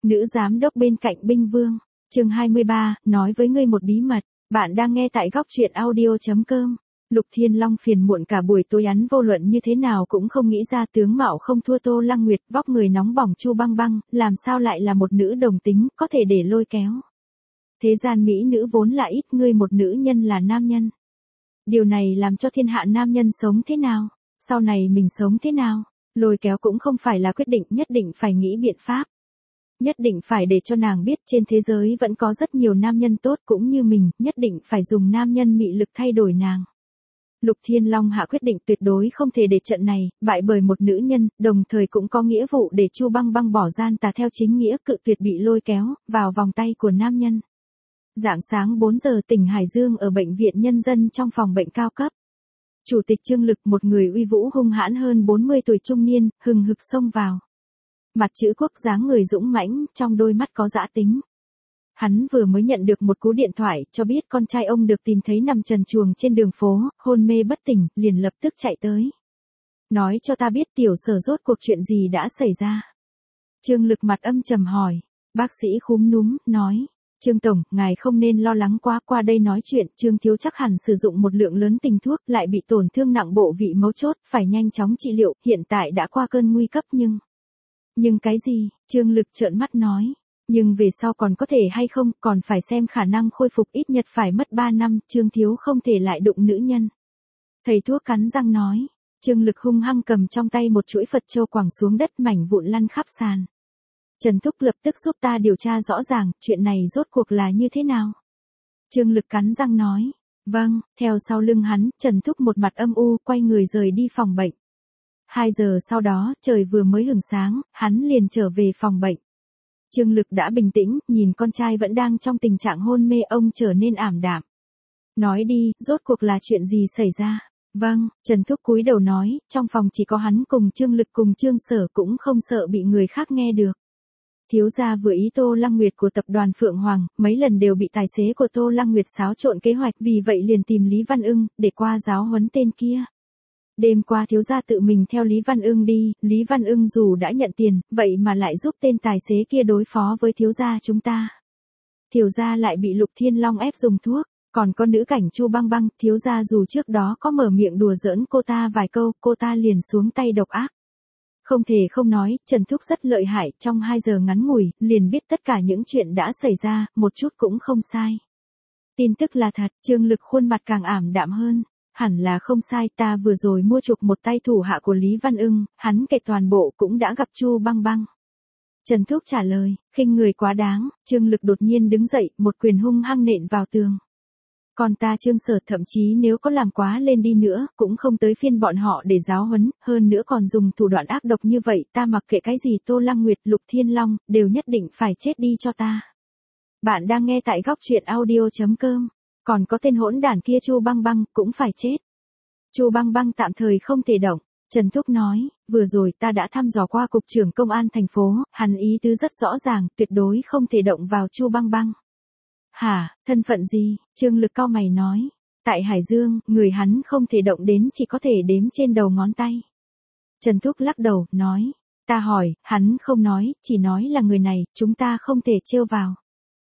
Nữ giám đốc bên cạnh binh vương. Chương 23, nói với ngươi một bí mật. Bạn đang nghe tại góc truyện audio.com. Lục Thiên Long phiền muộn cả buổi tối, hắn vô luận như thế nào cũng không nghĩ ra tướng mạo không thua Tô Lăng Nguyệt, vóc người nóng bỏng Chu Băng Băng, làm sao lại là một nữ đồng tính, có thể để lôi kéo. Thế gian mỹ nữ vốn là ít, ngươi một nữ nhân là nam nhân. Điều này làm cho thiên hạ nam nhân sống thế nào? Sau này mình sống thế nào? Lôi kéo cũng không phải là quyết định, nhất định phải nghĩ biện pháp. Nhất định phải để cho nàng biết trên thế giới vẫn có rất nhiều nam nhân tốt cũng như mình, nhất định phải dùng nam nhân mị lực thay đổi nàng. Lục Thiên Long hạ quyết định tuyệt đối không thể để trận này bại bởi một nữ nhân, đồng thời cũng có nghĩa vụ để Chu Băng Băng bỏ gian tà theo chính nghĩa, cự tuyệt bị lôi kéo vào vòng tay của nam nhân. Rạng sáng 4 giờ, tỉnh Hải Dương, ở bệnh viện nhân dân, trong phòng bệnh cao cấp. Chủ tịch Trương Lực, một người uy vũ hung hãn hơn 40 tuổi trung niên, hừng hực xông vào. Mặt chữ quốc, dáng người dũng mãnh, trong đôi mắt có dã tính. Hắn vừa mới nhận được một cú điện thoại cho biết con trai ông được tìm thấy nằm trần truồng trên đường phố, hôn mê bất tỉnh, liền lập tức chạy tới. Nói cho ta biết Tiểu Sở rốt cuộc chuyện gì đã xảy ra. Trương Lực mặt âm trầm hỏi. Bác sĩ khúm núm, nói. Trương Tổng, ngài không nên lo lắng quá, qua đây nói chuyện. Trương Thiếu chắc hẳn sử dụng một lượng lớn tình thuốc, lại bị tổn thương nặng bộ vị mấu chốt, phải nhanh chóng trị liệu, hiện tại đã qua cơn nguy cấp Nhưng cái gì? Trương Lực trợn mắt nói. Nhưng về sau còn có thể hay không, còn phải xem khả năng khôi phục, ít nhất phải mất 3 năm, Trương Thiếu không thể lại đụng nữ nhân. Thầy thuốc cắn răng nói. Trương Lực hung hăng cầm trong tay một chuỗi Phật châu quẳng xuống đất, mảnh vụn lăn khắp sàn. Trần Thúc, lập tức giúp ta điều tra rõ ràng, chuyện này rốt cuộc là như thế nào? Trương Lực cắn răng nói. Vâng, theo sau lưng hắn, Trần Thúc một mặt âm u, quay người rời đi phòng bệnh. 2 giờ sau đó, trời vừa mới hửng sáng, hắn liền trở về phòng bệnh. Trương Lực đã bình tĩnh, nhìn con trai vẫn đang trong tình trạng hôn mê, ông trở nên ảm đạm. Nói đi, rốt cuộc là chuyện gì xảy ra? Vâng, Trần Thúc cúi đầu nói, trong phòng chỉ có hắn cùng Trương Lực cùng Trương Sở, cũng không sợ bị người khác nghe được. Thiếu gia vừa ý Tô Lăng Nguyệt của tập đoàn Phượng Hoàng, mấy lần đều bị tài xế của Tô Lăng Nguyệt xáo trộn kế hoạch, vì vậy liền tìm Lý Văn Ưng, để qua giáo huấn tên kia. Đêm qua thiếu gia tự mình theo Lý Văn Ưng đi, Lý Văn Ưng dù đã nhận tiền, vậy mà lại giúp tên tài xế kia đối phó với thiếu gia chúng ta. Thiếu gia lại bị Lục Thiên Long ép dùng thuốc, còn có nữ cảnh Chu Băng Băng, thiếu gia dù trước đó có mở miệng đùa giỡn cô ta vài câu, cô ta liền xuống tay độc ác. Không thể không nói, Trần Thúc rất lợi hại, trong 2 giờ ngắn ngủi, liền biết tất cả những chuyện đã xảy ra, một chút cũng không sai. Tin tức là thật, Trương Lực khuôn mặt càng ảm đạm hơn. Hẳn là không sai, ta vừa rồi mua chuộc một tay thủ hạ của Lý Văn Ưng, hắn kể toàn bộ cũng đã gặp Chu Băng Băng. Trần Thúc trả lời, khinh người quá đáng. Trương Lực đột nhiên đứng dậy, một quyền hung hăng nện vào tường. Còn ta Trương Sở, thậm chí nếu có làm quá lên đi nữa, cũng không tới phiên bọn họ để giáo huấn, hơn nữa còn dùng thủ đoạn ác độc như vậy, ta mặc kệ cái gì Tô Lăng Nguyệt, Lục Thiên Long, đều nhất định phải chết đi cho ta. Bạn đang nghe tại góc truyện audio.com. Còn có tên hỗn đản kia Chu Băng Băng, cũng phải chết. Chu Băng Băng tạm thời không thể động. Trần Thúc nói, vừa rồi ta đã thăm dò qua cục trưởng công an thành phố, hắn ý tứ rất rõ ràng, tuyệt đối không thể động vào Chu Băng Băng. Hả, thân phận gì? Trương Lực cau mày nói. Tại Hải Dương, người hắn không thể động đến chỉ có thể đếm trên đầu ngón tay. Trần Thúc lắc đầu, nói. Ta hỏi, hắn không nói, chỉ nói là người này, chúng ta không thể trêu vào.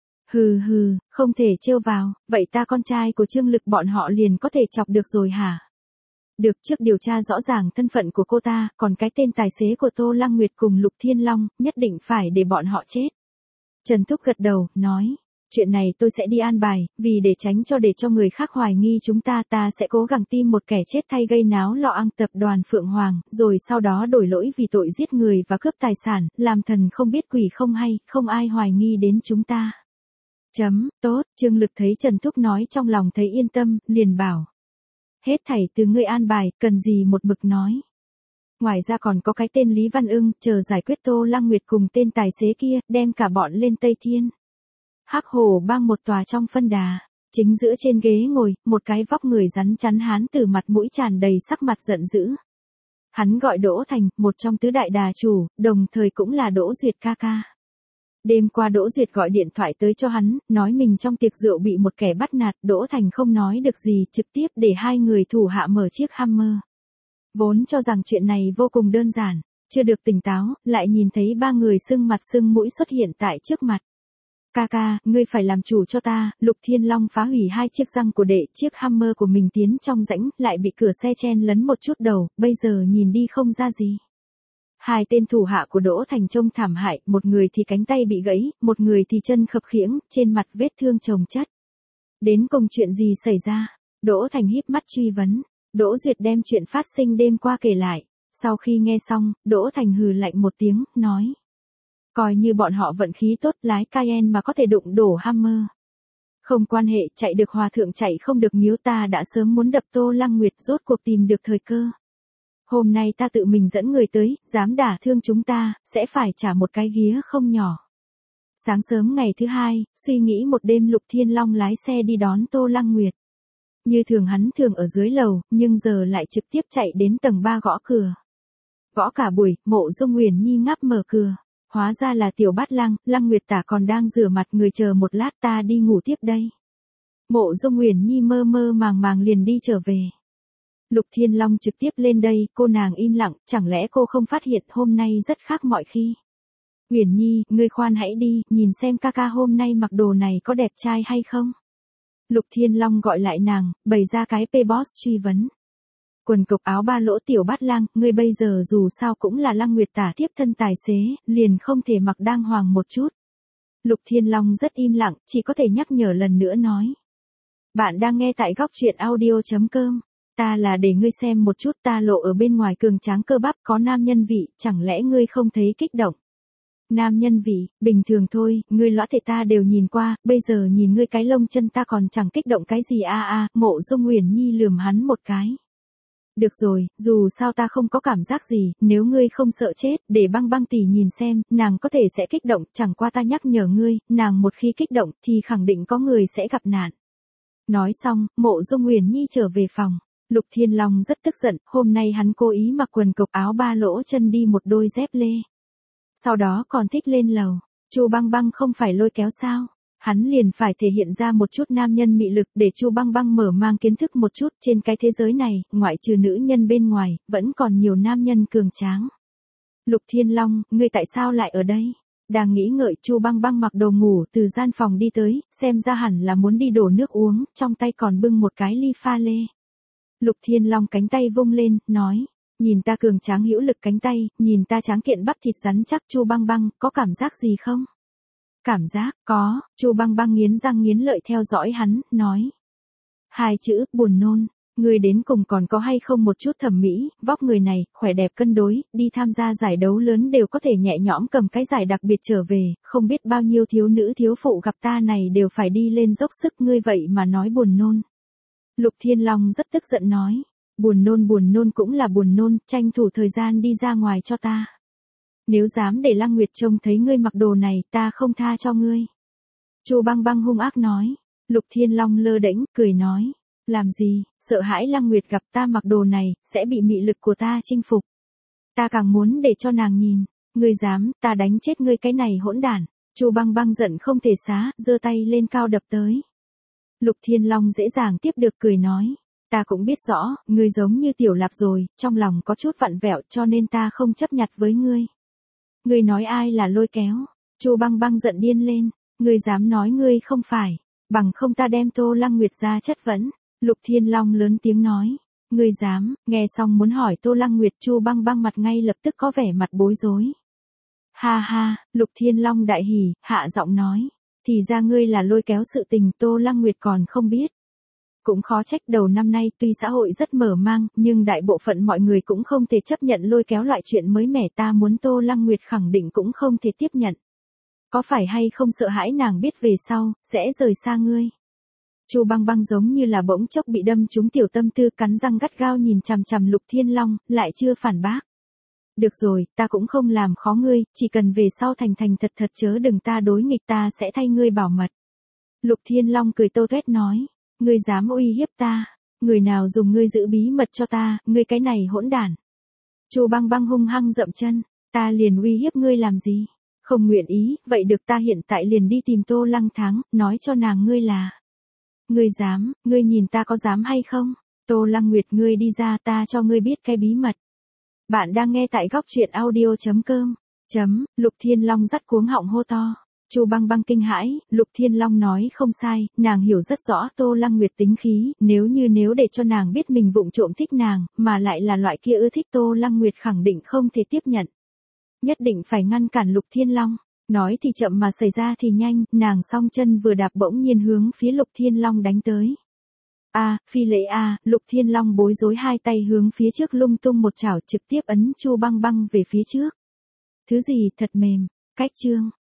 Hừ hừ, không thể trêu vào, vậy ta con trai của Trương Lực bọn họ liền có thể chọc được rồi hả? Được, trước điều tra rõ ràng thân phận của cô ta, còn cái tên tài xế của Tô Lăng Nguyệt cùng Lục Thiên Long, nhất định phải để bọn họ chết. Trần Thúc gật đầu, nói, chuyện này tôi sẽ đi an bài, vì để tránh để cho người khác hoài nghi chúng ta sẽ cố gắng tìm một kẻ chết thay gây náo loạn tập đoàn Phượng Hoàng, rồi sau đó đổi lỗi vì tội giết người và cướp tài sản, làm thần không biết quỷ không hay, không ai hoài nghi đến chúng ta. Tốt, Trương Lực thấy Trần Thúc nói trong lòng thấy yên tâm, liền bảo. Hết thảy từ ngươi an bài, cần gì một mực nói. Ngoài ra còn có cái tên Lý Văn Ưng, chờ giải quyết Tô Lăng Nguyệt cùng tên tài xế kia, đem cả bọn lên Tây Thiên. Hắc Hồ Bang một tòa trong phân đà, chính giữa trên ghế ngồi, một cái vóc người rắn chắn hán tử, mặt mũi tràn đầy sắc mặt giận dữ. Hắn gọi Đỗ Thành, một trong tứ đại đà chủ, đồng thời cũng là Đỗ Duyệt ca ca. Đêm qua Đỗ Duyệt gọi điện thoại tới cho hắn, nói mình trong tiệc rượu bị một kẻ bắt nạt, Đỗ Thành không nói được gì, trực tiếp để 2 người thủ hạ mở chiếc Hammer. Vốn cho rằng chuyện này vô cùng đơn giản, chưa được tỉnh táo, lại nhìn thấy ba người sưng mặt sưng mũi xuất hiện tại trước mặt. Ca ca, ngươi phải làm chủ cho ta. Lục Thiên Long phá hủy hai chiếc răng của đệ, chiếc Hammer của mình tiến trong rãnh, lại bị cửa xe chen lấn một chút đầu, bây giờ nhìn đi không ra gì. Hai tên thủ hạ của Đỗ Thành trông thảm hại, một người thì cánh tay bị gãy, một người thì chân khập khiễng, trên mặt vết thương chồng chất. Đến cùng chuyện gì xảy ra? Đỗ Thành híp mắt truy vấn. Đỗ Duyệt đem chuyện phát sinh đêm qua kể lại. Sau khi nghe xong, Đỗ Thành hừ lạnh một tiếng, nói. Coi như bọn họ vận khí tốt, lái Cayenne mà có thể đụng đổ Hammer. Không quan hệ, chạy được hòa thượng chạy không được miếu, ta đã sớm muốn đập Tô Lăng Nguyệt, rốt cuộc tìm được thời cơ. Hôm nay ta tự mình dẫn người tới, dám đả thương chúng ta, sẽ phải trả một cái ghía không nhỏ. Sáng sớm ngày thứ hai, suy nghĩ một đêm, Lục Thiên Long lái xe đi đón Tô Lăng Nguyệt. Như thường hắn thường ở dưới lầu, nhưng giờ lại trực tiếp chạy đến tầng 3 gõ cửa. Gõ cả buổi, Mộ Dung Uyển Nhi ngáp mở cửa. Hóa ra là Tiểu Bát Lang, Lăng Nguyệt tả còn đang rửa mặt, người chờ một lát, ta đi ngủ tiếp đây. Mộ Dung Uyển Nhi mơ mơ màng màng liền đi trở về. Lục Thiên Long trực tiếp lên đây, cô nàng im lặng, chẳng lẽ cô không phát hiện hôm nay rất khác mọi khi. Uyển Nhi, ngươi khoan hãy đi, nhìn xem ca ca hôm nay mặc đồ này có đẹp trai hay không. Lục Thiên Long gọi lại nàng, bày ra cái P-Boss truy vấn. Quần cộc áo ba lỗ Tiểu Bát Lang, ngươi bây giờ dù sao cũng là Lăng Nguyệt tả tiếp thân tài xế, liền không thể mặc đàng hoàng một chút. Lục Thiên Long rất im lặng, chỉ có thể nhắc nhở lần nữa nói. Bạn đang nghe tại góc truyện audio.com. Ta là để ngươi xem một chút, ta lộ ở bên ngoài cường tráng cơ bắp, có nam nhân vị, chẳng lẽ ngươi không thấy kích động? Nam nhân vị, bình thường thôi, ngươi lõa thể ta đều nhìn qua, bây giờ nhìn ngươi cái lông chân ta còn chẳng kích động cái gì a. Mộ Dung Uyển Nhi lườm hắn một cái. Được rồi, dù sao ta không có cảm giác gì, nếu ngươi không sợ chết, để Băng Băng tỷ nhìn xem, nàng có thể sẽ kích động, chẳng qua ta nhắc nhở ngươi, nàng một khi kích động thì khẳng định có người sẽ gặp nạn. Nói xong, Mộ Dung Uyển Nhi trở về phòng. Lục Thiên Long rất tức giận, hôm nay hắn cố ý mặc quần cộc áo ba lỗ chân đi một đôi dép lê. Sau đó còn thích lên lầu. Chu Băng Băng không phải lôi kéo sao? Hắn liền phải thể hiện ra một chút nam nhân mị lực để Chu Băng Băng mở mang kiến thức một chút, trên cái thế giới này, ngoại trừ nữ nhân bên ngoài, vẫn còn nhiều nam nhân cường tráng. Lục Thiên Long, ngươi tại sao lại ở đây? Đang nghĩ ngợi, Chu Băng Băng mặc đồ ngủ từ gian phòng đi tới, xem ra hẳn là muốn đi đổ nước uống, trong tay còn bưng một cái ly pha lê. Lục Thiên Long cánh tay vung lên, nói, nhìn ta cường tráng hữu lực cánh tay, nhìn ta tráng kiện bắp thịt rắn chắc. Chu Băng Băng, có cảm giác gì không? Cảm giác, có. Chu Băng Băng nghiến răng nghiến lợi theo dõi hắn, nói. Hai chữ, buồn nôn. Người đến cùng còn có hay không một chút thẩm mỹ, vóc người này, khỏe đẹp cân đối, đi tham gia giải đấu lớn đều có thể nhẹ nhõm cầm cái giải đặc biệt trở về, không biết bao nhiêu thiếu nữ thiếu phụ gặp ta này đều phải đi lên dốc sức, ngươi vậy mà nói buồn nôn. Lục Thiên Long rất tức giận nói, buồn nôn cũng là buồn nôn, tranh thủ thời gian đi ra ngoài cho ta. Nếu dám để Lăng Nguyệt trông thấy ngươi mặc đồ này, ta không tha cho ngươi. Chu Băng Băng hung ác nói. Lục Thiên Long lơ đễnh, cười nói. Làm gì, sợ hãi Lăng Nguyệt gặp ta mặc đồ này, sẽ bị mị lực của ta chinh phục. Ta càng muốn để cho nàng nhìn. Ngươi dám, ta đánh chết ngươi cái này hỗn đản. Chu Băng Băng giận không thể xá, giơ tay lên cao đập tới. Lục Thiên Long dễ dàng tiếp được, cười nói. Ta cũng biết rõ, ngươi giống như Tiểu Lạp rồi, trong lòng có chút vặn vẹo cho nên ta không chấp nhặt với ngươi. Ngươi nói ai là lôi kéo? Chu Băng Băng giận điên lên. Ngươi dám nói ngươi không phải, bằng không ta đem Tô Lăng Nguyệt ra chất vấn. Lục Thiên Long lớn tiếng nói. Ngươi dám, nghe xong muốn hỏi Tô Lăng Nguyệt. Chu Băng Băng mặt ngay lập tức có vẻ mặt bối rối. Ha ha, Lục Thiên Long đại hỉ, hạ giọng nói. Thì ra ngươi là lôi kéo sự tình, Tô Lăng Nguyệt còn không biết. Cũng khó trách, đầu năm nay tuy xã hội rất mở mang, nhưng đại bộ phận mọi người cũng không thể chấp nhận lôi kéo loại chuyện mới mẻ, ta muốn Tô Lăng Nguyệt khẳng định cũng không thể tiếp nhận. Có phải hay không sợ hãi nàng biết về sau, sẽ rời xa ngươi? Chu Băng Băng giống như là bỗng chốc bị đâm trúng tiểu tâm tư, cắn răng gắt gao nhìn chằm chằm Lục Thiên Long, lại chưa phản bác. Được rồi, ta cũng không làm khó ngươi, chỉ cần về sau thành thành thật thật chớ đừng ta đối nghịch, ta sẽ thay ngươi bảo mật. Lục Thiên Long cười tô tuét nói. Ngươi dám uy hiếp ta? Người nào dùng ngươi giữ bí mật cho ta, ngươi cái này hỗn đản. Chu Băng Băng hung hăng dậm chân. Ta liền uy hiếp ngươi làm gì? Không nguyện ý, vậy được, ta hiện tại liền đi tìm Tô Lăng Thắng, nói cho nàng ngươi là. Ngươi dám, ngươi nhìn ta có dám hay không? Tô Lăng Nguyệt, ngươi đi ra, ta cho ngươi biết cái bí mật. Bạn đang nghe tại góc truyện audio.com. Lục Thiên Long dắt cuống họng hô to. Chu Băng Băng kinh hãi, Lục Thiên Long nói không sai, nàng hiểu rất rõ Tô Lăng Nguyệt tính khí, nếu để cho nàng biết mình vụng trộm thích nàng, mà lại là loại kia ưa thích Tô Lăng Nguyệt khẳng định không thể tiếp nhận. Nhất định phải ngăn cản Lục Thiên Long. Nói thì chậm mà xảy ra thì nhanh, nàng song chân vừa đạp bỗng nhiên hướng phía Lục Thiên Long đánh tới. Phi lễ Lục Thiên Long bối rối hai tay hướng phía trước lung tung một chảo trực tiếp ấn Chu Băng Băng về phía trước. Thứ gì thật mềm, cách chương.